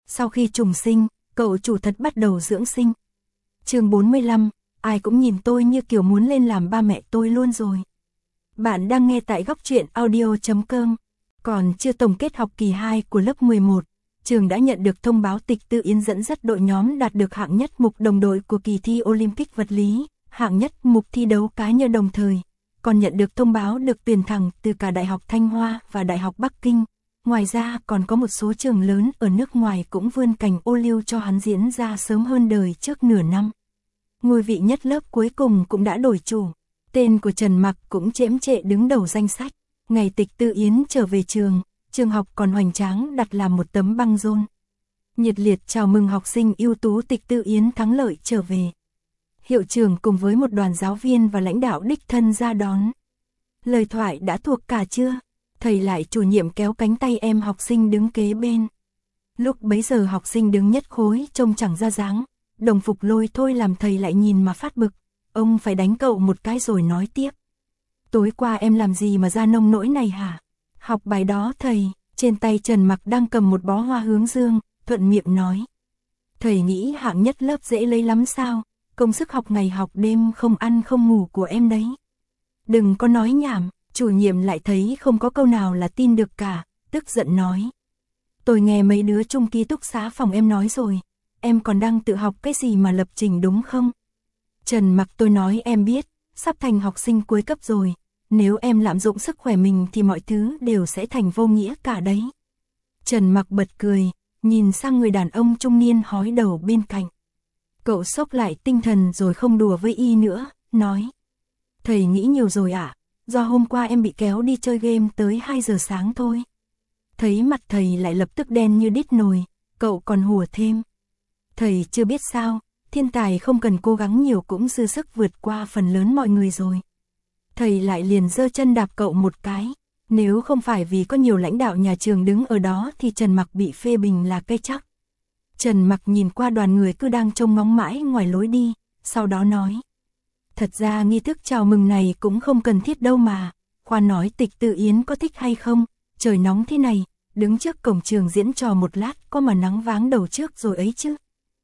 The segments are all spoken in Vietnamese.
Sau khi trùng sinh, cậu chủ thật bắt đầu dưỡng sinh. Chương 45, ai cũng nhìn tôi như kiểu muốn lên làm ba mẹ tôi luôn rồi. Bạn đang nghe tại Góc Truyện Audio.com. Còn chưa tổng kết học kỳ 2 của lớp 11, trường đã nhận được thông báo Tịch Tư Yến dẫn dắt đội nhóm đạt được hạng nhất mục đồng đội của kỳ thi Olympic vật lý, hạng nhất mục thi đấu cá nhân đồng thời. Còn nhận được thông báo được tuyển thẳng từ cả Đại học Thanh Hoa và Đại học Bắc Kinh. Ngoài ra còn có một số trường lớn ở nước ngoài cũng vươn cành ô liu cho hắn diễn ra sớm hơn đời trước nửa năm. Ngôi vị nhất lớp cuối cùng cũng đã đổi chủ. Tên của Trần Mặc cũng chễm chệ đứng đầu danh sách. Ngày Tịch Tư Yến trở về trường học còn hoành tráng đặt làm một tấm băng rôn. Nhiệt liệt chào mừng học sinh ưu tú Tịch Tư Yến thắng lợi trở về. Hiệu trưởng cùng với một đoàn giáo viên và lãnh đạo đích thân ra đón. Lời thoại đã thuộc cả chưa? Thầy lại chủ nhiệm kéo cánh tay em học sinh đứng kế bên. Lúc bấy giờ học sinh đứng nhất khối trông chẳng ra dáng. Đồng phục lôi thôi làm thầy lại nhìn mà phát bực. Ông phải đánh cậu một cái rồi nói tiếp. Tối qua em làm gì mà ra nông nỗi này hả? Học bài đó thầy. Trên tay Trần Mặc đang cầm một bó hoa hướng dương, thuận miệng nói. Thầy nghĩ hạng nhất lớp dễ lấy lắm sao? Công sức học ngày học đêm không ăn không ngủ của em đấy. Đừng có nói nhảm. Chủ nhiệm lại thấy không có câu nào là tin được cả, tức giận nói. Tôi nghe mấy đứa chung ký túc xá phòng em nói rồi, em còn đang tự học cái gì mà lập trình đúng không? Trần Mặc tôi nói em biết, sắp thành học sinh cuối cấp rồi, nếu em lạm dụng sức khỏe mình thì mọi thứ đều sẽ thành vô nghĩa cả đấy. Trần Mặc bật cười, nhìn sang người đàn ông trung niên hói đầu bên cạnh. Cậu xốc lại tinh thần rồi không đùa với y nữa, nói. Thầy nghĩ nhiều rồi ạ. Do hôm qua em bị kéo đi chơi game tới 2 giờ sáng thôi. Thấy mặt thầy lại lập tức đen như đít nồi, cậu còn hùa thêm. Thầy chưa biết sao, thiên tài không cần cố gắng nhiều cũng dư sức vượt qua phần lớn mọi người rồi. Thầy lại liền giơ chân đạp cậu một cái. Nếu không phải vì có nhiều lãnh đạo nhà trường đứng ở đó thì Trần Mặc bị phê bình là cây chắc. Trần Mặc nhìn qua đoàn người cứ đang trông ngóng mãi ngoài lối đi, sau đó nói. Thật ra nghi thức chào mừng này cũng không cần thiết đâu mà, khoan nói Tịch Tư Yến có thích hay không, trời nóng thế này, đứng trước cổng trường diễn trò một lát có mà nắng váng đầu trước rồi ấy chứ.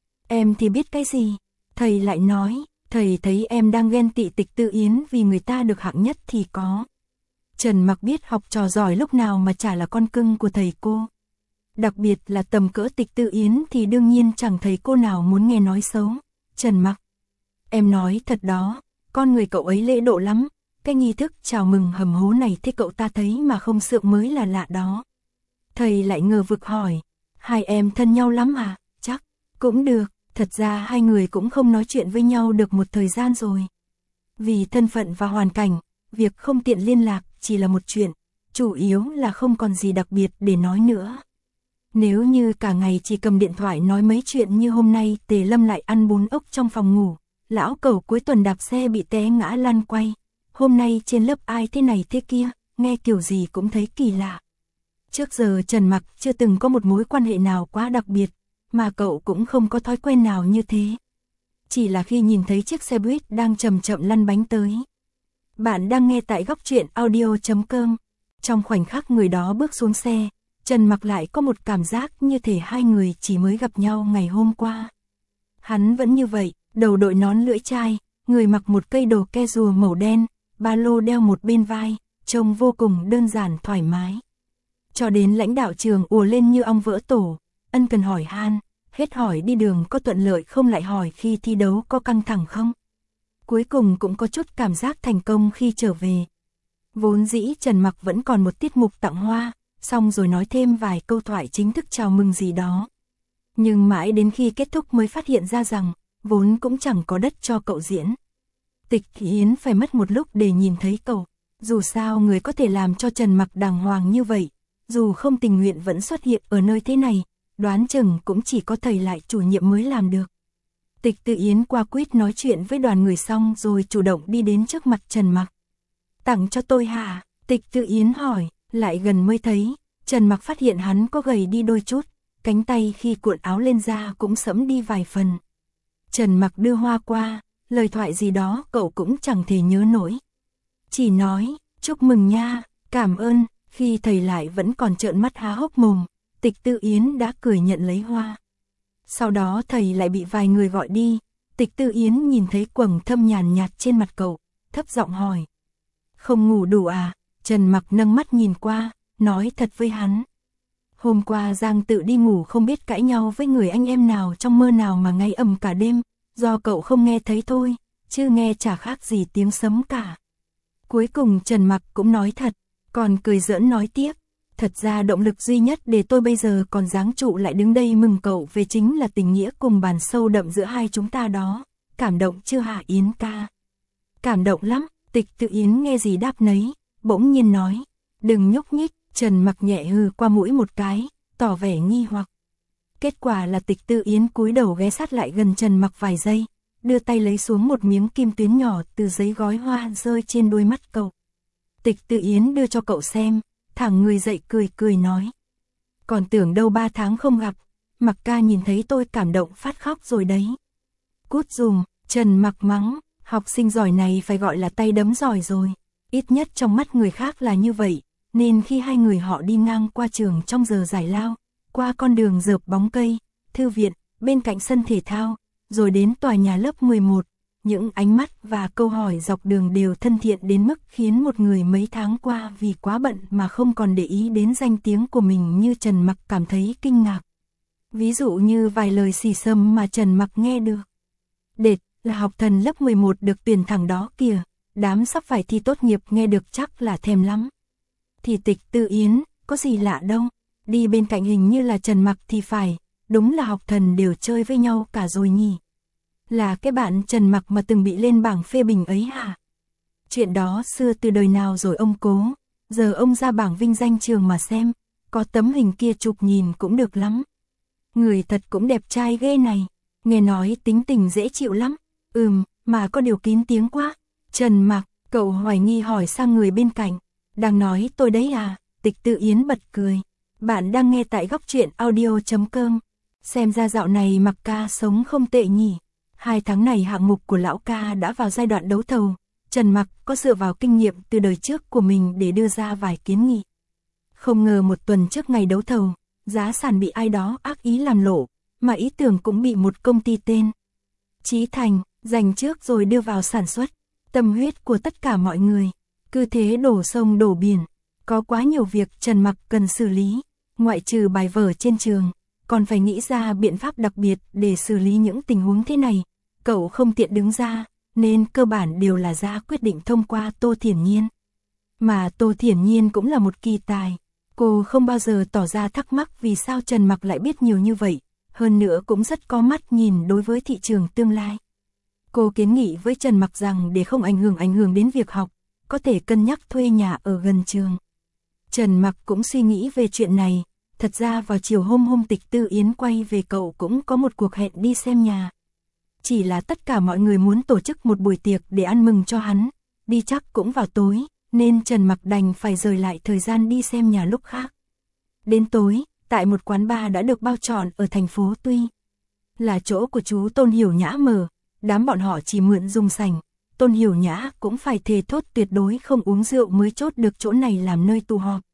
Em thì biết cái gì, thầy lại nói, thầy thấy em đang ghen tị Tịch Tư Yến vì người ta được hạng nhất thì có. Trần Mặc biết học trò giỏi lúc nào mà chả là con cưng của thầy cô. Đặc biệt là tầm cỡ Tịch Tư Yến thì đương nhiên chẳng thầy cô nào muốn nghe nói xấu. Trần Mặc, em nói thật đó. Con người cậu ấy lễ độ lắm, cái nghi thức chào mừng hầm hố này thế cậu ta thấy mà không sượng mới là lạ đó. Thầy lại ngờ vực hỏi, hai em thân nhau lắm à? Chắc, cũng được, thật ra hai người cũng không nói chuyện với nhau được một thời gian rồi. Vì thân phận và hoàn cảnh, việc không tiện liên lạc chỉ là một chuyện, chủ yếu là không còn gì đặc biệt để nói nữa. Nếu như cả ngày chỉ cầm điện thoại nói mấy chuyện như hôm nay Tề Lâm lại ăn bún ốc trong phòng ngủ. Lão Cẩu cuối tuần đạp xe bị té ngã lăn quay. Hôm nay trên lớp ai thế này thế kia, nghe kiểu gì cũng thấy kỳ lạ. Trước giờ Trần Mặc chưa từng có một mối quan hệ nào quá đặc biệt, mà cậu cũng không có thói quen nào như thế. Chỉ là khi nhìn thấy chiếc xe buýt đang chậm chậm lăn bánh tới. Bạn đang nghe tại Góc Truyện Audio.com. Trong khoảnh khắc người đó bước xuống xe, Trần Mặc lại có một cảm giác như thể hai người chỉ mới gặp nhau ngày hôm qua. Hắn vẫn như vậy. Đầu đội nón lưỡi chai, người mặc một cây đồ ke rùa màu đen, ba lô đeo một bên vai, trông vô cùng đơn giản thoải mái. Cho đến lãnh đạo trường ùa lên như ong vỡ tổ, ân cần hỏi han, hết hỏi đi đường có thuận lợi không lại hỏi khi thi đấu có căng thẳng không. Cuối cùng cũng có chút cảm giác thành công khi trở về. Vốn dĩ Trần Mặc vẫn còn một tiết mục tặng hoa, xong rồi nói thêm vài câu thoại chính thức chào mừng gì đó. Nhưng mãi đến khi kết thúc mới phát hiện ra rằng, vốn cũng chẳng có đất cho cậu diễn. Tịch Yến phải mất một lúc để nhìn thấy cậu. Dù sao người có thể làm cho Trần Mặc đàng hoàng như vậy, dù không tình nguyện vẫn xuất hiện ở nơi thế này, đoán chừng cũng chỉ có thầy lại chủ nhiệm mới làm được. Tịch Tư Yến qua quýt nói chuyện với đoàn người xong rồi chủ động đi đến trước mặt Trần Mặc. Tặng cho tôi hả? Tịch Tư Yến hỏi, lại gần mới thấy, Trần Mặc phát hiện hắn có gầy đi đôi chút, cánh tay khi cuộn áo lên da cũng sẫm đi vài phần. Trần Mặc đưa hoa qua, lời thoại gì đó cậu cũng chẳng thể nhớ nổi. Chỉ nói, chúc mừng nha, cảm ơn, khi thầy lại vẫn còn trợn mắt há hốc mồm, Tịch Tịch Tư Yến đã cười nhận lấy hoa. Sau đó thầy lại bị vài người gọi đi. Tịch Tư Yến nhìn thấy quầng thâm nhàn nhạt trên mặt cậu, thấp giọng hỏi. Không ngủ đủ à? Trần Mặc nâng mắt nhìn qua, nói thật với hắn. Hôm qua Giang Tự đi ngủ không biết cãi nhau với người anh em nào trong mơ nào mà ngáy ầm cả đêm, do cậu không nghe thấy thôi, chứ nghe chả khác gì tiếng sấm cả. Cuối cùng Trần Mặc cũng nói thật, còn cười giỡn nói tiếp. Thật ra động lực duy nhất để tôi bây giờ còn dáng trụ lại đứng đây mừng cậu về chính là tình nghĩa cùng bàn sâu đậm giữa hai chúng ta đó. Cảm động chưa hả Yến ca? Cảm động lắm. Tịch Tự Yến nghe gì đáp nấy, bỗng nhiên nói. Đừng nhúc nhích. Trần Mặc nhẹ hừ qua mũi một cái, tỏ vẻ nghi hoặc. Kết quả là Tịch Tự Yến cúi đầu ghé sát lại gần Trần Mặc vài giây, đưa tay lấy xuống một miếng kim tuyến nhỏ từ giấy gói hoa rơi trên đôi mắt cậu. Tịch Tự Yến đưa cho cậu xem, thẳng người dậy cười cười nói. Còn tưởng đâu 3 tháng không gặp, Mặc ca nhìn thấy tôi cảm động phát khóc rồi đấy. Cút dùm. Trần Mặc mắng, học sinh giỏi này phải gọi là tay đấm giỏi rồi, ít nhất trong mắt người khác là như vậy. Nên khi hai người họ đi ngang qua trường trong giờ giải lao, qua con đường rợp bóng cây, thư viện, bên cạnh sân thể thao, rồi đến tòa nhà lớp 11, những ánh mắt và câu hỏi dọc đường đều thân thiện đến mức khiến một người mấy tháng qua vì quá bận mà không còn để ý đến danh tiếng của mình như Trần Mặc cảm thấy kinh ngạc. Ví dụ như vài lời xì xầm mà Trần Mặc nghe được. Đệt, là học thần lớp 11 được tuyển thẳng đó kìa, đám sắp phải thi tốt nghiệp nghe được chắc là thèm lắm. Thì Tịch Tư Yến, có gì lạ đâu, đi bên cạnh hình như là Trần Mặc thì phải, đúng là học thần đều chơi với nhau cả rồi nhỉ. Là cái bạn Trần Mặc mà từng bị lên bảng phê bình ấy hả? Chuyện đó xưa từ đời nào rồi ông cố, giờ ông ra bảng vinh danh trường mà xem, có tấm hình kia chụp nhìn cũng được lắm. Người thật cũng đẹp trai ghê này, nghe nói tính tình dễ chịu lắm, mà có điều kín tiếng quá. Trần Mặc, cậu hoài nghi hỏi sang người bên cạnh. Đang nói tôi đấy à? Tịch Tư Yến bật cười. Bạn đang nghe tại góc truyện audio.com. Xem ra dạo này Mặc ca sống không tệ nhỉ. 2 tháng này hạng mục của lão ca đã vào giai đoạn đấu thầu. Trần Mặc có dựa vào kinh nghiệm từ đời trước của mình để đưa ra vài kiến nghị. Không ngờ một tuần trước ngày đấu thầu, giá sàn bị ai đó ác ý làm lộ, mà ý tưởng cũng bị một công ty tên Chí Thành giành trước rồi đưa vào sản xuất. Tâm huyết của tất cả mọi người, cứ thế đổ sông đổ biển, có quá nhiều việc Trần Mặc cần xử lý, ngoại trừ bài vở trên trường, còn phải nghĩ ra biện pháp đặc biệt để xử lý những tình huống thế này. Cậu không tiện đứng ra, nên cơ bản đều là ra quyết định thông qua Tô Thiển Nhiên. Mà Tô Thiển Nhiên cũng là một kỳ tài, cô không bao giờ tỏ ra thắc mắc vì sao Trần Mặc lại biết nhiều như vậy, hơn nữa cũng rất có mắt nhìn đối với thị trường tương lai. Cô kiến nghị với Trần Mặc rằng để không ảnh hưởng đến việc học, có thể cân nhắc thuê nhà ở gần trường. Trần Mặc cũng suy nghĩ về chuyện này, thật ra vào chiều hôm Tịch Tư Yến quay về cậu cũng có một cuộc hẹn đi xem nhà. Chỉ là tất cả mọi người muốn tổ chức một buổi tiệc để ăn mừng cho hắn, đi chắc cũng vào tối, nên Trần Mặc đành phải rời lại thời gian đi xem nhà lúc khác. Đến tối, tại một quán bar đã được bao trọn ở thành phố Tuy, là chỗ của chú Tôn Hiểu Nhã mở, đám bọn họ chỉ mượn dùng sảnh. Tôn Hiểu Nhã cũng phải thề thốt tuyệt đối không uống rượu mới chốt được chỗ này làm nơi tụ họp.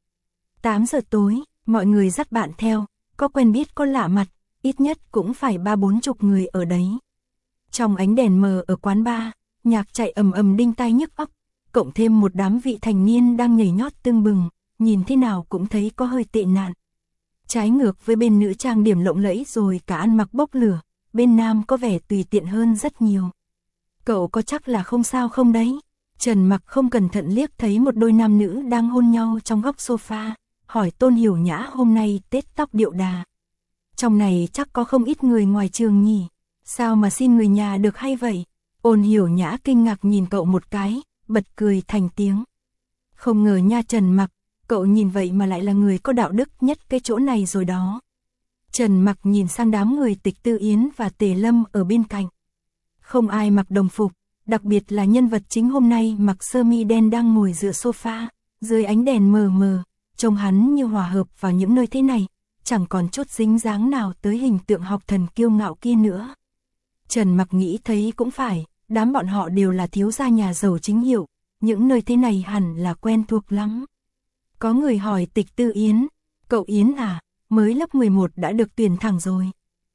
8 giờ tối, mọi người dắt bạn theo, có quen biết có lạ mặt, ít nhất cũng phải 30-40 người ở đấy. Trong ánh đèn mờ ở quán bar, nhạc chạy ầm đinh tai nhức óc, cộng thêm một đám vị thành niên đang nhảy nhót tưng bừng, nhìn thế nào cũng thấy có hơi tệ nạn. Trái ngược với bên nữ trang điểm lộng lẫy rồi cả ăn mặc bốc lửa, bên nam có vẻ tùy tiện hơn rất nhiều. Cậu có chắc là không sao không đấy? Trần Mặc không cẩn thận liếc thấy một đôi nam nữ đang hôn nhau trong góc sofa, hỏi Tôn Hiểu Nhã hôm nay tết tóc điệu đà. Trong này chắc có không ít người ngoài trường nhỉ? Sao mà xin người nhà được hay vậy? Ôn Hiểu Nhã kinh ngạc nhìn cậu một cái, bật cười thành tiếng. Không ngờ nha Trần Mặc, cậu nhìn vậy mà lại là người có đạo đức nhất cái chỗ này rồi đó. Trần Mặc nhìn sang đám người Tịch Tư Yến và Tề Lâm ở bên cạnh. Không ai mặc đồng phục, đặc biệt là nhân vật chính hôm nay mặc sơ mi đen đang ngồi dựa sofa, dưới ánh đèn mờ mờ, trông hắn như hòa hợp vào những nơi thế này, chẳng còn chút dính dáng nào tới hình tượng học thần kiêu ngạo kia nữa. Trần Mặc nghĩ thấy cũng phải, đám bọn họ đều là thiếu gia nhà giàu chính hiệu, những nơi thế này hẳn là quen thuộc lắm. Có người hỏi Tịch Tư Yến, cậu Yến à, mới lớp 11 đã được tuyển thẳng rồi.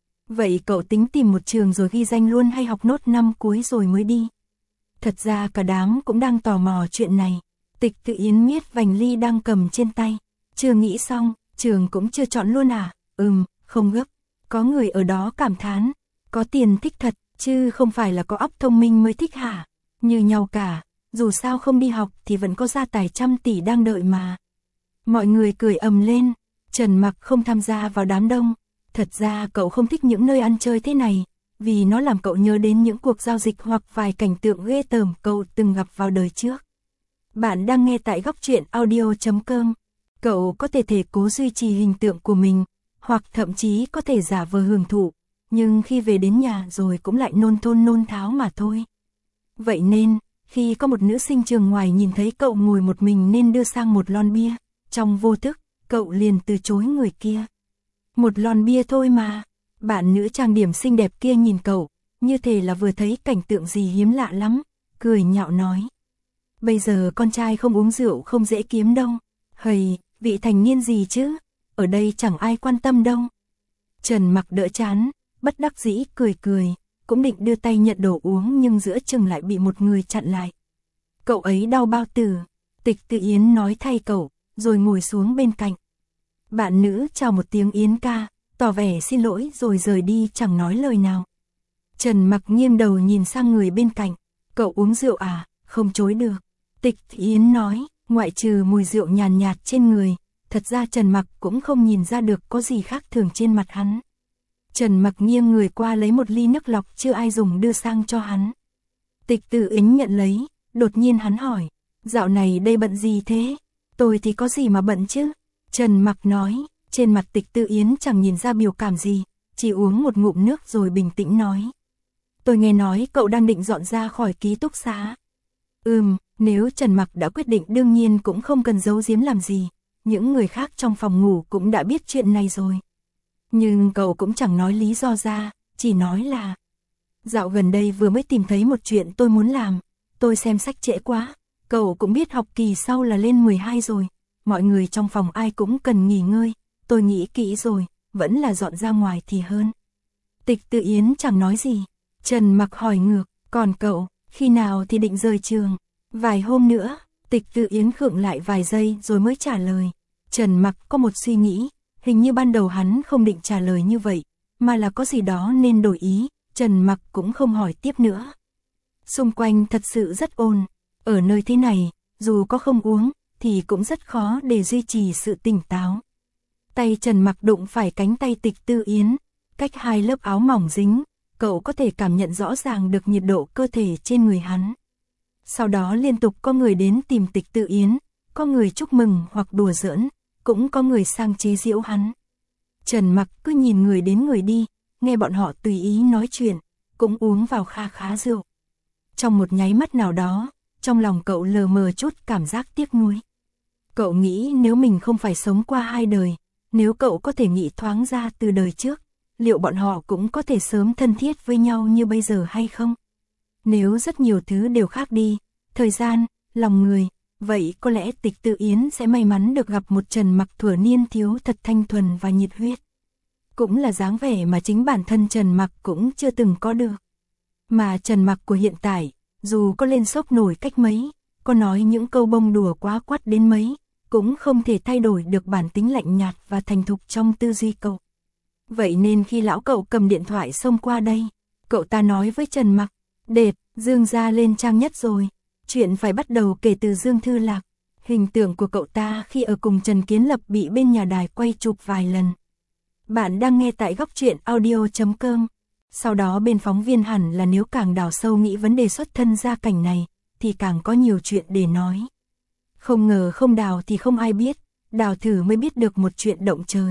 Vậy cậu tính tìm một trường rồi ghi danh luôn hay học nốt năm cuối rồi mới đi? Thật ra cả đám cũng đang tò mò chuyện này. Tịch Tự Yến miết vành ly đang cầm trên tay. Chưa nghĩ xong, trường cũng chưa chọn luôn à? Không gấp. Có người ở đó cảm thán. Có tiền thích thật, chứ không phải là có óc thông minh mới thích hả? Như nhau cả, dù sao không đi học thì vẫn có gia tài trăm tỷ đang đợi mà. Mọi người cười ầm lên. Trần Mặc không tham gia vào đám đông. Thật ra cậu không thích những nơi ăn chơi thế này, vì nó làm cậu nhớ đến những cuộc giao dịch hoặc vài cảnh tượng ghê tởm cậu từng gặp vào đời trước. Bạn đang nghe tại Góc Truyện Audio.com. Cậu có thể cố duy trì hình tượng của mình, hoặc thậm chí có thể giả vờ hưởng thụ, nhưng khi về đến nhà rồi cũng lại nôn thôn nôn tháo mà thôi. Vậy nên, khi có một nữ sinh trường ngoài nhìn thấy cậu ngồi một mình nên đưa sang một lon bia, trong vô thức, cậu liền từ chối người kia. Một lon bia thôi mà. Bạn nữ trang điểm xinh đẹp kia nhìn cậu, như thể là vừa thấy cảnh tượng gì hiếm lạ lắm, cười nhạo nói. Bây giờ con trai không uống rượu không dễ kiếm đâu. Hầy, vị thành niên gì chứ, ở đây chẳng ai quan tâm đâu. Trần Mặc đỡ chán, bất đắc dĩ cười, cũng định đưa tay nhận đồ uống nhưng giữa chừng lại bị một người chặn lại. Cậu ấy đau bao tử. Tịch Tự Yến nói thay cậu, rồi ngồi xuống bên cạnh. Bạn nữ chào một tiếng Yến ca, tỏ vẻ xin lỗi rồi rời đi chẳng nói lời nào. Trần Mặc nghiêng đầu nhìn sang người bên cạnh. Cậu uống rượu à? Không chối được. Tịch Yến nói, ngoại trừ mùi rượu nhàn nhạt trên người, thật ra Trần Mặc cũng không nhìn ra được có gì khác thường trên mặt hắn. Trần Mặc nghiêng người qua lấy một ly nước lọc chưa ai dùng đưa sang cho hắn. Tịch Tự Yến nhận lấy, đột nhiên hắn hỏi, dạo này đây bận gì thế? Tôi thì có gì mà bận chứ? Trần Mặc nói, trên mặt Tịch Tự Yến chẳng nhìn ra biểu cảm gì, chỉ uống một ngụm nước rồi bình tĩnh nói. Tôi nghe nói cậu đang định dọn ra khỏi ký túc xá. Nếu Trần Mặc đã quyết định đương nhiên cũng không cần giấu giếm làm gì, những người khác trong phòng ngủ cũng đã biết chuyện này rồi. Nhưng cậu cũng chẳng nói lý do ra, chỉ nói là dạo gần đây vừa mới tìm thấy một chuyện tôi muốn làm, tôi xem sách trễ quá, cậu cũng biết học kỳ sau là lên 12 rồi, mọi người trong phòng ai cũng cần nghỉ ngơi, tôi nghĩ kỹ rồi, vẫn là dọn ra ngoài thì hơn. Tịch Tự Yến chẳng nói gì, Trần Mặc hỏi ngược, còn cậu, khi nào thì định rời trường? Vài hôm nữa. Tịch Tự Yến khựng lại vài giây rồi mới trả lời. Trần Mặc có một suy nghĩ, hình như ban đầu hắn không định trả lời như vậy, mà là có gì đó nên đổi ý, Trần Mặc cũng không hỏi tiếp nữa. Xung quanh thật sự rất ồn, ở nơi thế này, dù có không uống, thì cũng rất khó để duy trì sự tỉnh táo. Tay Trần Mặc đụng phải cánh tay Tịch Tự Yến, cách hai lớp áo mỏng dính, cậu có thể cảm nhận rõ ràng được nhiệt độ cơ thể trên người hắn. Sau đó liên tục có người đến tìm Tịch Tự Yến, có người chúc mừng hoặc đùa giỡn, cũng có người sang chế giễu hắn. Trần Mặc cứ nhìn người đến người đi, nghe bọn họ tùy ý nói chuyện, cũng uống vào kha khá rượu. Trong một nháy mắt nào đó, trong lòng cậu lờ mờ chút cảm giác tiếc nuối. Cậu nghĩ nếu mình không phải sống qua hai đời, nếu cậu có thể nghĩ thoáng ra từ đời trước, liệu bọn họ cũng có thể sớm thân thiết với nhau như bây giờ hay không? Nếu rất nhiều thứ đều khác đi, thời gian, lòng người, vậy có lẽ Tịch Tự Yến sẽ may mắn được gặp một Trần Mặc thuở niên thiếu thật thanh thuần và nhiệt huyết. Cũng là dáng vẻ mà chính bản thân Trần Mặc cũng chưa từng có được. Mà Trần Mặc của hiện tại, dù có lên sốc nổi cách mấy, có nói những câu bông đùa quá quắt đến mấy, cũng không thể thay đổi được bản tính lạnh nhạt và thành thục trong tư duy cậu. Vậy nên khi lão cậu cầm điện thoại xông qua đây, cậu ta nói với Trần Mặc, Đệt, Dương gia lên trang nhất rồi. Chuyện phải bắt đầu kể từ Dương Thư Lạc. Hình tượng của cậu ta khi ở cùng Trần Kiến Lập bị bên nhà đài quay chụp vài lần. Bạn đang nghe tại Góc Truyện Audio.com. Sau đó bên phóng viên hẳn là nếu càng đào sâu nghĩ vấn đề xuất thân gia cảnh này, thì càng có nhiều chuyện để nói. Không ngờ không đào thì không ai biết, đào thử mới biết được một chuyện động trời.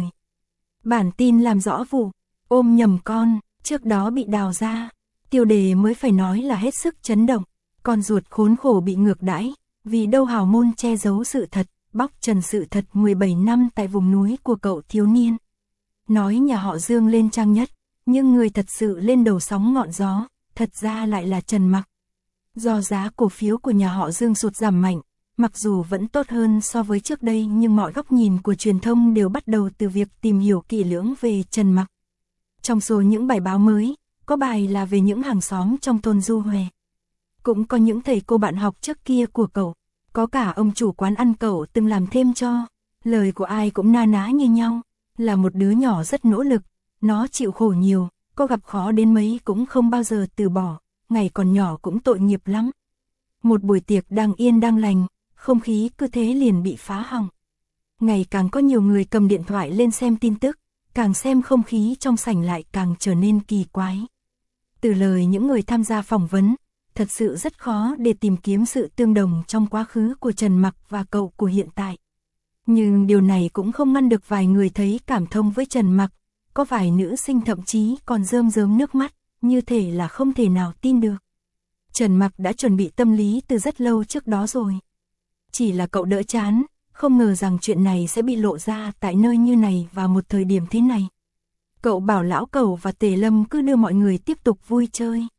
Bản tin làm rõ vụ ôm nhầm con, trước đó bị đào ra. Tiêu đề mới phải nói là hết sức chấn động. Con ruột khốn khổ bị ngược đãi, vì đâu hào môn che giấu sự thật, bóc trần sự thật 17 năm tại vùng núi của cậu thiếu niên. Nói nhà họ Dương lên trang nhất, nhưng người thật sự lên đầu sóng ngọn gió, thật ra lại là Trần Mặc. Do giá cổ phiếu của nhà họ Dương sụt giảm mạnh, Mặc dù vẫn tốt hơn so với trước đây nhưng mọi góc nhìn của truyền thông đều bắt đầu từ việc tìm hiểu kỹ lưỡng về Trần Mặc. Trong số những bài báo mới, có bài là về những hàng xóm trong thôn Du Huệ. Cũng có những thầy cô bạn học trước kia của cậu, có cả ông chủ quán ăn cậu từng làm thêm cho. Lời của ai cũng na ná như nhau, là một đứa nhỏ rất nỗ lực, nó chịu khổ nhiều, có gặp khó đến mấy cũng không bao giờ từ bỏ, ngày còn nhỏ cũng tội nghiệp lắm. Một buổi tiệc đang yên đang lành, không khí cứ thế liền bị phá hỏng. Ngày càng có nhiều người cầm điện thoại lên xem tin tức, càng xem không khí trong sảnh lại càng trở nên kỳ quái. Từ lời những người tham gia phỏng vấn, thật sự rất khó để tìm kiếm sự tương đồng trong quá khứ của Trần Mặc và cậu của hiện tại. Nhưng điều này cũng không ngăn được vài người thấy cảm thông với Trần Mặc, có vài nữ sinh thậm chí còn rơm rớm nước mắt, như thể là không thể nào tin được. Trần Mặc đã chuẩn bị tâm lý từ rất lâu trước đó rồi. Chỉ là cậu đỡ chán, không ngờ rằng chuyện này sẽ bị lộ ra tại nơi như này vào một thời điểm thế này. Cậu bảo Lão Cẩu và Tề Lâm cứ đưa mọi người tiếp tục vui chơi.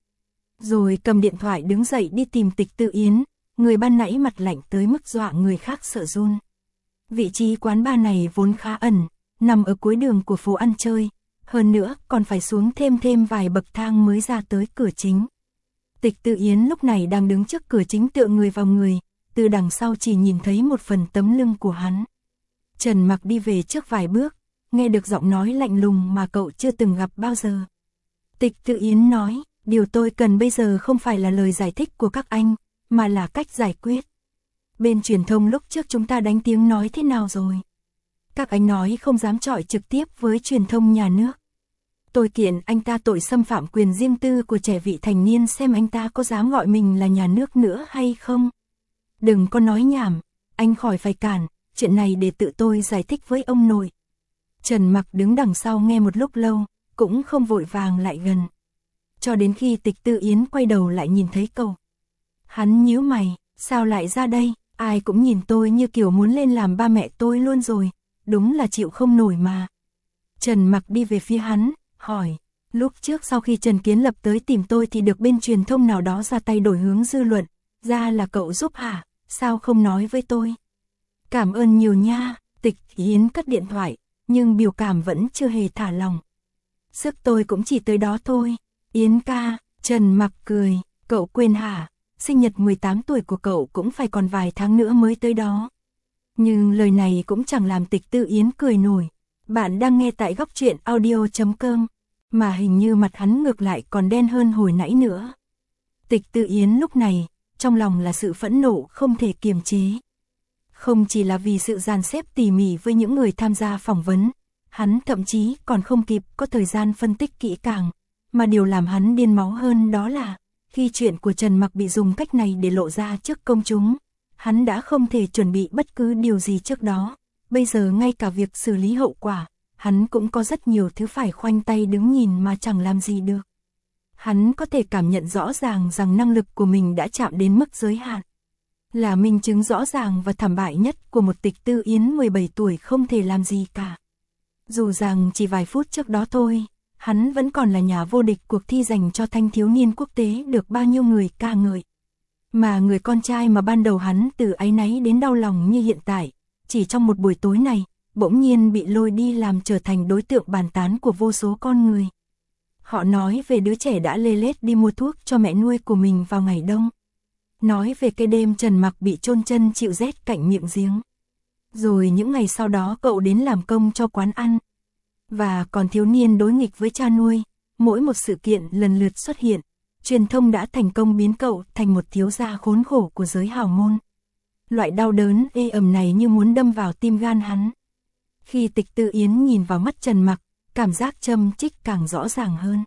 Rồi cầm điện thoại đứng dậy đi tìm Tịch Tự Yến, người ban nãy mặt lạnh tới mức dọa người khác sợ run. Vị trí quán bar này vốn khá ẩn, nằm ở cuối đường của phố ăn chơi, hơn nữa còn phải xuống thêm vài bậc thang mới ra tới cửa chính. Tịch Tự Yến lúc này đang đứng trước cửa chính tựa người vào người, từ đằng sau chỉ nhìn thấy một phần tấm lưng của hắn. Trần Mặc đi về trước vài bước, nghe được giọng nói lạnh lùng mà cậu chưa từng gặp bao giờ. Tịch Tự Yến nói, điều tôi cần bây giờ không phải là lời giải thích của các anh, mà là cách giải quyết. Bên truyền thông lúc trước chúng ta đánh tiếng nói thế nào rồi? Các anh nói không dám chọi trực tiếp với truyền thông nhà nước. Tôi kiện anh ta tội xâm phạm quyền riêng tư của trẻ vị thành niên, xem anh ta có dám gọi mình là nhà nước nữa hay không. Đừng có nói nhảm, anh khỏi phải cản, chuyện này để tự tôi giải thích với ông nội. Trần Mặc đứng đằng sau nghe một lúc lâu, cũng không vội vàng lại gần. Cho đến khi Tịch Tự Yến quay đầu lại nhìn thấy cậu. Hắn nhíu mày, sao lại ra đây, ai cũng nhìn tôi như kiểu muốn lên làm ba mẹ tôi luôn rồi, đúng là chịu không nổi mà. Trần Mặc đi về phía hắn, hỏi, lúc trước sau khi Trần Kiến Lập tới tìm tôi thì được bên truyền thông nào đó ra tay đổi hướng dư luận, ra là cậu giúp hả, sao không nói với tôi? Cảm ơn nhiều nha. Tịch Yến cất điện thoại, nhưng biểu cảm vẫn chưa hề thả lòng. Sức tôi cũng chỉ tới đó thôi. Yến ca, Trần Mặc cười, cậu quên hả, sinh nhật 18 tuổi của cậu cũng phải còn vài tháng nữa mới tới đó. Nhưng lời này cũng chẳng làm Tịch Tự Yến cười nổi. Bạn đang nghe tại góc truyện audio.com, mà hình như mặt hắn ngược lại còn đen hơn hồi nãy nữa. Tịch Tự Yến lúc này, trong lòng là sự phẫn nộ không thể kiềm chế. Không chỉ là vì sự dàn xếp tỉ mỉ với những người tham gia phỏng vấn, hắn thậm chí còn không kịp có thời gian phân tích kỹ càng, mà điều làm hắn điên máu hơn đó là, khi chuyện của Trần Mặc bị dùng cách này để lộ ra trước công chúng, hắn đã không thể chuẩn bị bất cứ điều gì trước đó, bây giờ ngay cả việc xử lý hậu quả, hắn cũng có rất nhiều thứ phải khoanh tay đứng nhìn mà chẳng làm gì được. Hắn có thể cảm nhận rõ ràng rằng năng lực của mình đã chạm đến mức giới hạn. Là minh chứng rõ ràng và thảm bại nhất của một Tịch Tự Yến 17 tuổi không thể làm gì cả. Dù rằng chỉ vài phút trước đó thôi, hắn vẫn còn là nhà vô địch cuộc thi dành cho thanh thiếu niên quốc tế được bao nhiêu người ca ngợi. Mà người con trai mà ban đầu hắn từ áy náy đến đau lòng như hiện tại, chỉ trong một buổi tối này, bỗng nhiên bị lôi đi làm trở thành đối tượng bàn tán của vô số con người. Họ nói về đứa trẻ đã lê lết đi mua thuốc cho mẹ nuôi của mình vào ngày đông. Nói về cái đêm Trần Mặc bị chôn chân chịu rét cạnh miệng giếng. Rồi những ngày sau đó cậu đến làm công cho quán ăn. Và còn thiếu niên đối nghịch với cha nuôi, mỗi một sự kiện lần lượt xuất hiện, truyền thông đã thành công biến cậu thành một thiếu gia khốn khổ của giới hào môn. Loại đau đớn ê ẩm này như muốn đâm vào tim gan hắn. Khi Tịch Tự Yến nhìn vào mắt Trần Mặc, cảm giác châm chích càng rõ ràng hơn.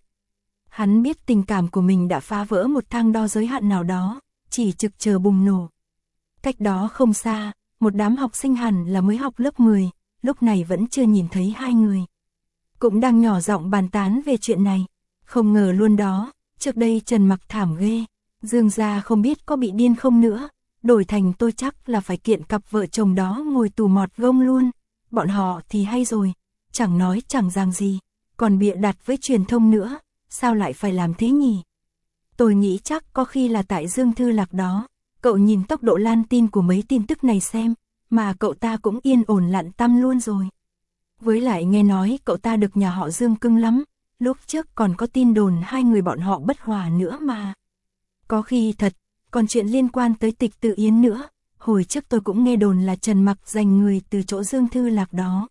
Hắn biết tình cảm của mình đã phá vỡ một thang đo giới hạn nào đó, chỉ trực chờ bùng nổ. Cách đó không xa, một đám học sinh hẳn là mới học lớp 10, lúc này vẫn chưa nhìn thấy hai người. Cũng đang nhỏ giọng bàn tán về chuyện này. Không ngờ luôn đó, trước đây Trần Mặc thảm ghê, Dương gia không biết có bị điên không nữa, đổi thành tôi chắc là phải kiện cặp vợ chồng đó ngồi tù mọt gông luôn. Bọn họ thì hay rồi, chẳng nói chẳng rằng gì, còn bịa đặt với truyền thông nữa, sao lại phải làm thế nhỉ? Tôi nghĩ chắc có khi là tại Dương Thư Lạc đó, Cậu nhìn tốc độ lan tin của mấy tin tức này xem, mà cậu ta cũng yên ổn lặn tăm luôn rồi. Với lại nghe nói cậu ta được nhà họ Dương cưng lắm, lúc trước còn có tin đồn hai người bọn họ bất hòa nữa mà. Có khi thật, còn chuyện liên quan tới Tịch Tự Yến nữa, hồi trước tôi cũng nghe đồn là Trần Mặc giành người từ chỗ Dương Thư Lạc đó.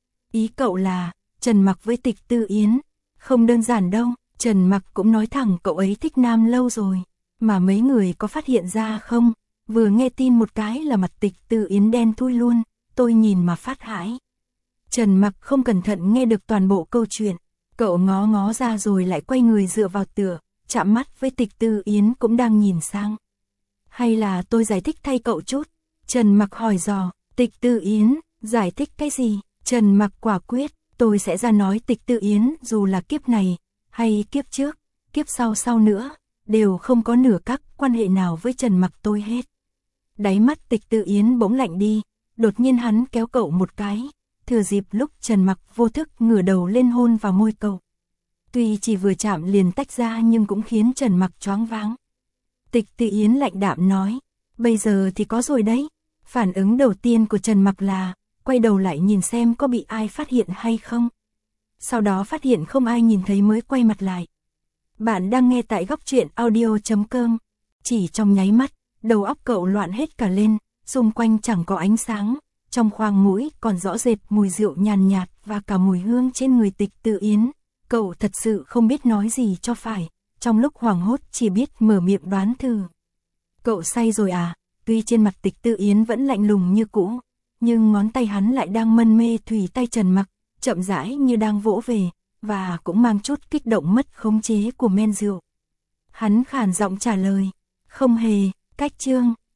Ý cậu là, Trần Mặc với Tịch Tự Yến, không đơn giản đâu, Trần Mặc cũng nói thẳng cậu ấy thích nam lâu rồi, mà mấy người có phát hiện ra không, vừa nghe tin một cái là mặt Tịch Tự Yến đen thui luôn, tôi nhìn mà phát hãi. Trần Mặc không cẩn thận nghe được toàn bộ câu chuyện, cậu ngó ngó ra rồi lại quay người dựa vào tựa, chạm mắt với Tịch Tự Yến cũng đang nhìn sang. Hay là tôi giải thích thay cậu chút? Trần Mặc hỏi dò. Tịch Tự Yến, giải thích cái gì? Trần Mặc quả quyết, tôi sẽ ra nói Tịch Tự Yến dù là kiếp này, hay kiếp trước, kiếp sau nữa, đều không có nửa các quan hệ nào với Trần Mặc tôi hết. Đáy mắt Tịch Tự Yến bỗng lạnh đi, đột nhiên hắn kéo cậu một cái, thừa dịp lúc Trần Mặc vô thức ngửa đầu lên hôn vào môi cậu. Tuy chỉ vừa chạm liền tách ra nhưng cũng khiến Trần Mặc choáng váng. Tịch Tự Yến lạnh đạm nói, bây giờ thì có rồi đấy. Phản ứng đầu tiên của Trần Mặc là, quay đầu lại nhìn xem có bị ai phát hiện hay không. Sau đó phát hiện không ai nhìn thấy mới quay mặt lại. Bạn đang nghe tại góc truyện audio.com. Chỉ trong nháy mắt, đầu óc cậu loạn hết cả lên, xung quanh chẳng có ánh sáng, trong khoang mũi còn rõ rệt mùi rượu nhàn nhạt và cả mùi hương trên người Tịch Tự Yến. Cậu thật sự không biết nói gì cho phải, trong lúc hoảng hốt chỉ biết mở miệng đoán thử. Cậu say rồi à? Tuy trên mặt Tịch Tự Yến vẫn lạnh lùng như cũ, nhưng ngón tay hắn lại đang mân mê thủy tay Trần Mặc, chậm rãi như đang vỗ về, và cũng mang chút kích động mất khống chế của men rượu. Hắn khàn giọng trả lời, không hề, cách chương.